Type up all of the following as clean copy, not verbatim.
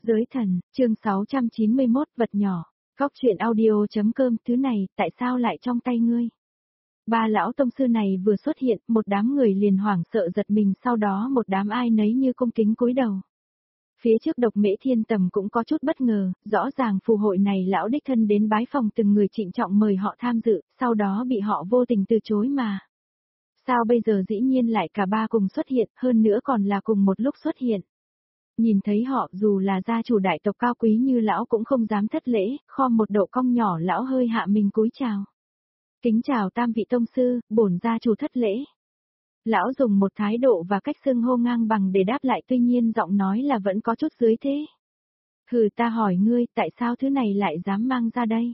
Giới thần, chương 691, vật nhỏ. Góc truyện audio.com. Thứ này, tại sao lại trong tay ngươi? Ba lão tông sư này vừa xuất hiện, một đám người liền hoảng sợ giật mình, sau đó một đám ai nấy như cung kính cúi đầu. Phía trước Độc Mễ Thiên Tầm cũng có chút bất ngờ, rõ ràng phù hội này lão đích thân đến bái phòng từng người trịnh trọng mời họ tham dự, sau đó bị họ vô tình từ chối mà. Sao bây giờ dĩ nhiên lại cả ba cùng xuất hiện, hơn nữa còn là cùng một lúc xuất hiện. Nhìn thấy họ, dù là gia chủ đại tộc cao quý như lão cũng không dám thất lễ, khom một độ cong nhỏ, lão hơi hạ mình cúi chào. Kính chào tam vị tông sư, bổn gia chủ thất lễ. Lão dùng một thái độ và cách xưng hô ngang bằng để đáp lại, tuy nhiên giọng nói là vẫn có chút dưới thế. Hừ, ta hỏi ngươi, tại sao thứ này lại dám mang ra đây?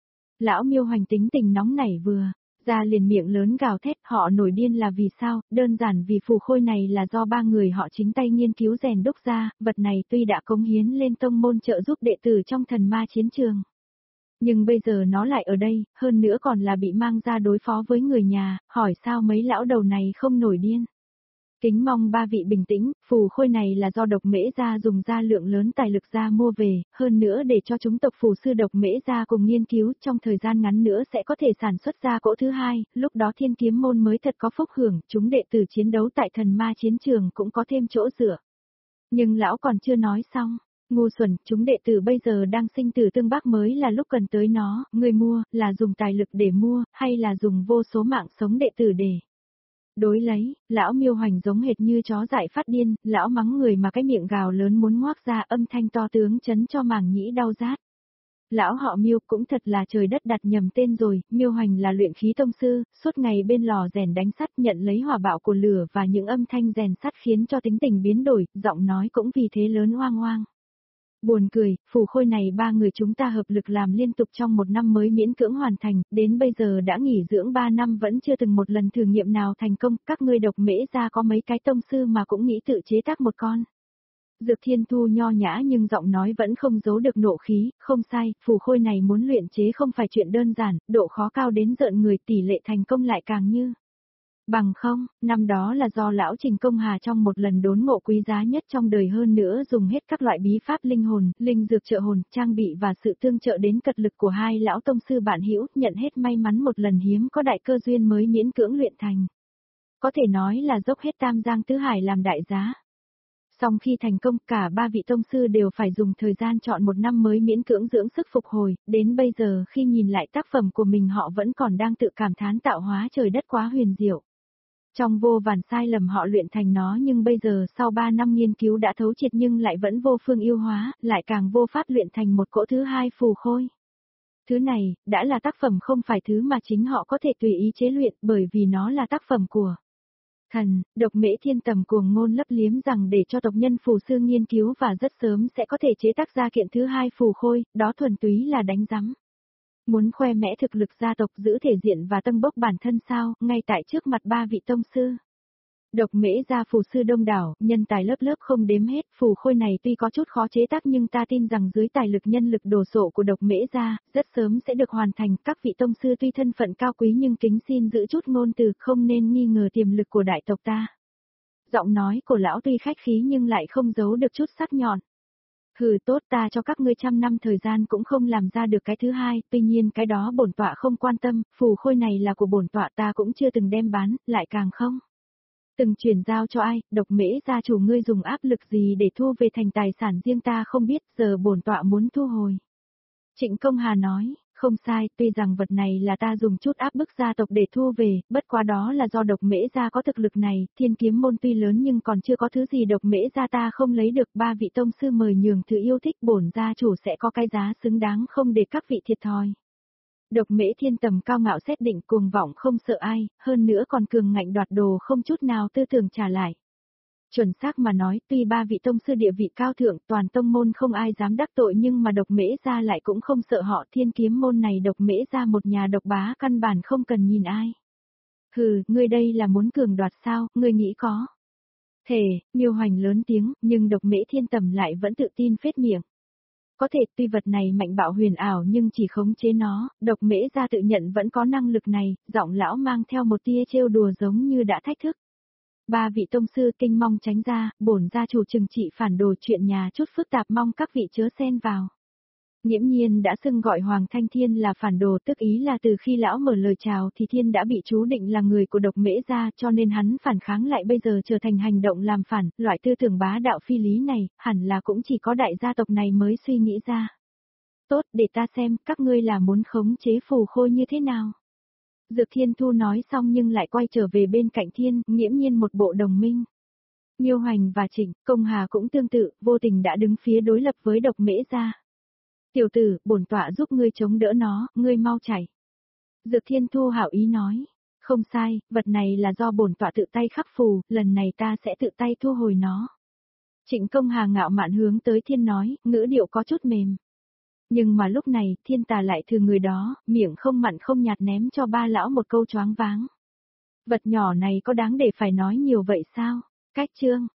Lão Miêu Hoành tính tình nóng nảy vừa ra liền miệng lớn gào thét, họ nổi điên là vì sao? Đơn giản vì phù khôi này là do ba người họ chính tay nghiên cứu rèn đúc ra, vật này tuy đã cống hiến lên tông môn trợ giúp đệ tử trong thần ma chiến trường. Nhưng bây giờ nó lại ở đây, hơn nữa còn là bị mang ra đối phó với người nhà, hỏi sao mấy lão đầu này không nổi điên. Kính mong ba vị bình tĩnh, phù khôi này là do Độc Mễ gia dùng ra lượng lớn tài lực ra mua về, hơn nữa để cho chúng tộc phù sư Độc Mễ gia cùng nghiên cứu, trong thời gian ngắn nữa sẽ có thể sản xuất ra cỗ thứ hai, lúc đó Thiên Kiếm môn mới thật có phúc hưởng, chúng đệ tử chiến đấu tại thần ma chiến trường cũng có thêm chỗ dựa. Nhưng lão còn chưa nói xong. Ngu xuẩn, chúng đệ tử bây giờ đang sinh tử tương bác mới là lúc cần tới nó, người mua, là dùng tài lực để mua, hay là dùng vô số mạng sống đệ tử để đối lấy. Lão Miêu Hoành giống hệt như chó dại phát điên, lão mắng người mà cái miệng gào lớn muốn ngoác ra, âm thanh to tướng chấn cho màng nhĩ đau rát. Lão họ Miêu cũng thật là trời đất đặt nhầm tên rồi, Miêu Hoành là luyện khí tông sư, suốt ngày bên lò rèn đánh sắt, nhận lấy hỏa bạo của lửa và những âm thanh rèn sắt khiến cho tính tình biến đổi, giọng nói cũng vì thế lớn oang oang. Buồn cười, phù khôi này ba người chúng ta hợp lực làm liên tục trong một năm mới miễn cưỡng hoàn thành, đến bây giờ đã nghỉ dưỡng 3 năm vẫn chưa từng một lần thử nghiệm nào thành công, các ngươi Độc Mễ gia có mấy cái tông sư mà cũng nghĩ tự chế tác một con. Dược Thiên Thu nho nhã nhưng giọng nói vẫn không giấu được nộ khí, không sai, phù khôi này muốn luyện chế không phải chuyện đơn giản, độ khó cao đến rợn người, tỷ lệ thành công lại càng như. Bằng không, năm đó là do lão Trình Công Hà trong một lần đốn ngộ quý giá nhất trong đời, hơn nữa dùng hết các loại bí pháp linh hồn, linh dược trợ hồn, trang bị và sự tương trợ đến cật lực của hai lão tông sư bạn hữu, nhận hết may mắn một lần hiếm có đại cơ duyên mới miễn cưỡng luyện thành. Có thể nói là dốc hết Tam Giang Tứ Hải làm đại giá. Song khi thành công, cả ba vị tông sư đều phải dùng thời gian trọn một năm mới miễn cưỡng dưỡng sức phục hồi, đến bây giờ khi nhìn lại tác phẩm của mình họ vẫn còn đang tự cảm thán tạo hóa trời đất quá huyền diệu. Trong vô vàn sai lầm họ luyện thành nó, nhưng bây giờ sau 3 năm nghiên cứu đã thấu triệt nhưng lại vẫn vô phương yêu hóa, lại càng vô pháp luyện thành một cỗ thứ hai phù khôi. Thứ này, đã là tác phẩm không phải thứ mà chính họ có thể tùy ý chế luyện, bởi vì nó là tác phẩm của thần. Độc Mễ Thiên Tầm cuồng ngôn lấp liếm rằng để cho tộc nhân phù sư nghiên cứu và rất sớm sẽ có thể chế tác ra kiện thứ hai phù khôi, đó thuần túy là đánh rắm. Muốn khoe mẽ thực lực gia tộc, giữ thể diện và tâng bốc bản thân sao, ngay tại trước mặt ba vị tông sư. Độc Mễ gia phù sư đông đảo, nhân tài lớp lớp không đếm hết, phù khôi này tuy có chút khó chế tác nhưng ta tin rằng dưới tài lực nhân lực đồ sộ của Độc Mễ gia, rất sớm sẽ được hoàn thành. Các vị tông sư tuy thân phận cao quý nhưng kính xin giữ chút ngôn từ, không nên nghi ngờ tiềm lực của đại tộc ta. Giọng nói của lão tuy khách khí nhưng lại không giấu được chút sắc nhọn. Hừ, tốt, ta cho các ngươi 100 năm thời gian cũng không làm ra được cái thứ hai, tuy nhiên cái đó bổn tọa không quan tâm, phù khôi này là của bổn tọa, ta cũng chưa từng đem bán, lại càng không từng chuyển giao cho ai. Độc Mễ gia chủ ngươi dùng áp lực gì để thu về thành tài sản riêng ta không biết, giờ bổn tọa muốn thu hồi. Trịnh Công Hà nói, không sai, tuy rằng vật này là ta dùng chút áp bức gia tộc để thu về, bất quá đó là do Độc Mễ gia có thực lực này, Thiên Kiếm môn tuy lớn nhưng còn chưa có thứ gì Độc Mễ gia ta không lấy được. Ba vị tông sư mời nhường thử yêu thích, bổn gia chủ sẽ có cái giá xứng đáng không để các vị thiệt thòi. Độc Mễ Thiên Tầm cao ngạo xét định, cuồng vọng không sợ ai, hơn nữa còn cường ngạnh đoạt đồ không chút nào tư tưởng trả lại. Chuẩn xác mà nói, tuy ba vị tông sư địa vị cao thượng, toàn tông môn không ai dám đắc tội, nhưng mà Độc Mễ gia lại cũng không sợ họ. Thiên Kiếm môn này Độc Mễ gia một nhà độc bá, căn bản không cần nhìn ai. Hừ, ngươi đây là muốn cường đoạt sao, ngươi nghĩ có thể? Miêu Hoành lớn tiếng, nhưng Độc Mễ Thiên Tầm lại vẫn tự tin phết miệng. Có thể, tuy vật này mạnh bạo huyền ảo nhưng chỉ khống chế nó, Độc Mễ gia tự nhận vẫn có năng lực này, giọng lão mang theo một tia trêu đùa giống như đã thách thức. Ba vị tông sư kinh mong tránh ra, bổn gia chủ trừng trị phản đồ, chuyện nhà chút phức tạp mong các vị chớ xen vào. Nghiễm Nhiên đã xưng gọi Hoàng Thanh Thiên là phản đồ, tức ý là từ khi lão mở lời chào thì Thiên đã bị chú định là người của Độc Mễ gia, cho nên hắn phản kháng lại bây giờ trở thành hành động làm phản, loại tư tưởng bá đạo phi lý này, hẳn là cũng chỉ có đại gia tộc này mới suy nghĩ ra. Tốt, để ta xem, các ngươi là muốn khống chế Phù Khôi như thế nào? Dược Thiên Thu nói xong nhưng lại quay trở về bên cạnh Thiên, Nghiễm Nhiên một bộ đồng minh. Miêu Hoành và Trịnh Công Hà cũng tương tự, vô tình đã đứng phía đối lập với Độc Mễ gia. Tiểu tử, bổn tọa giúp ngươi chống đỡ nó, ngươi mau chạy. Dược Thiên Thu hảo ý nói. Không sai, vật này là do bổn tọa tự tay khắc phù, lần này ta sẽ tự tay thu hồi nó. Trịnh Công Hà ngạo mạn hướng tới Thiên nói, ngữ điệu có chút mềm. Nhưng mà lúc này, Thiên Tà lại thừa người đó, miệng không mặn không nhạt ném cho ba lão một câu choáng váng. Vật nhỏ này có đáng để phải nói nhiều vậy sao? Cách chương.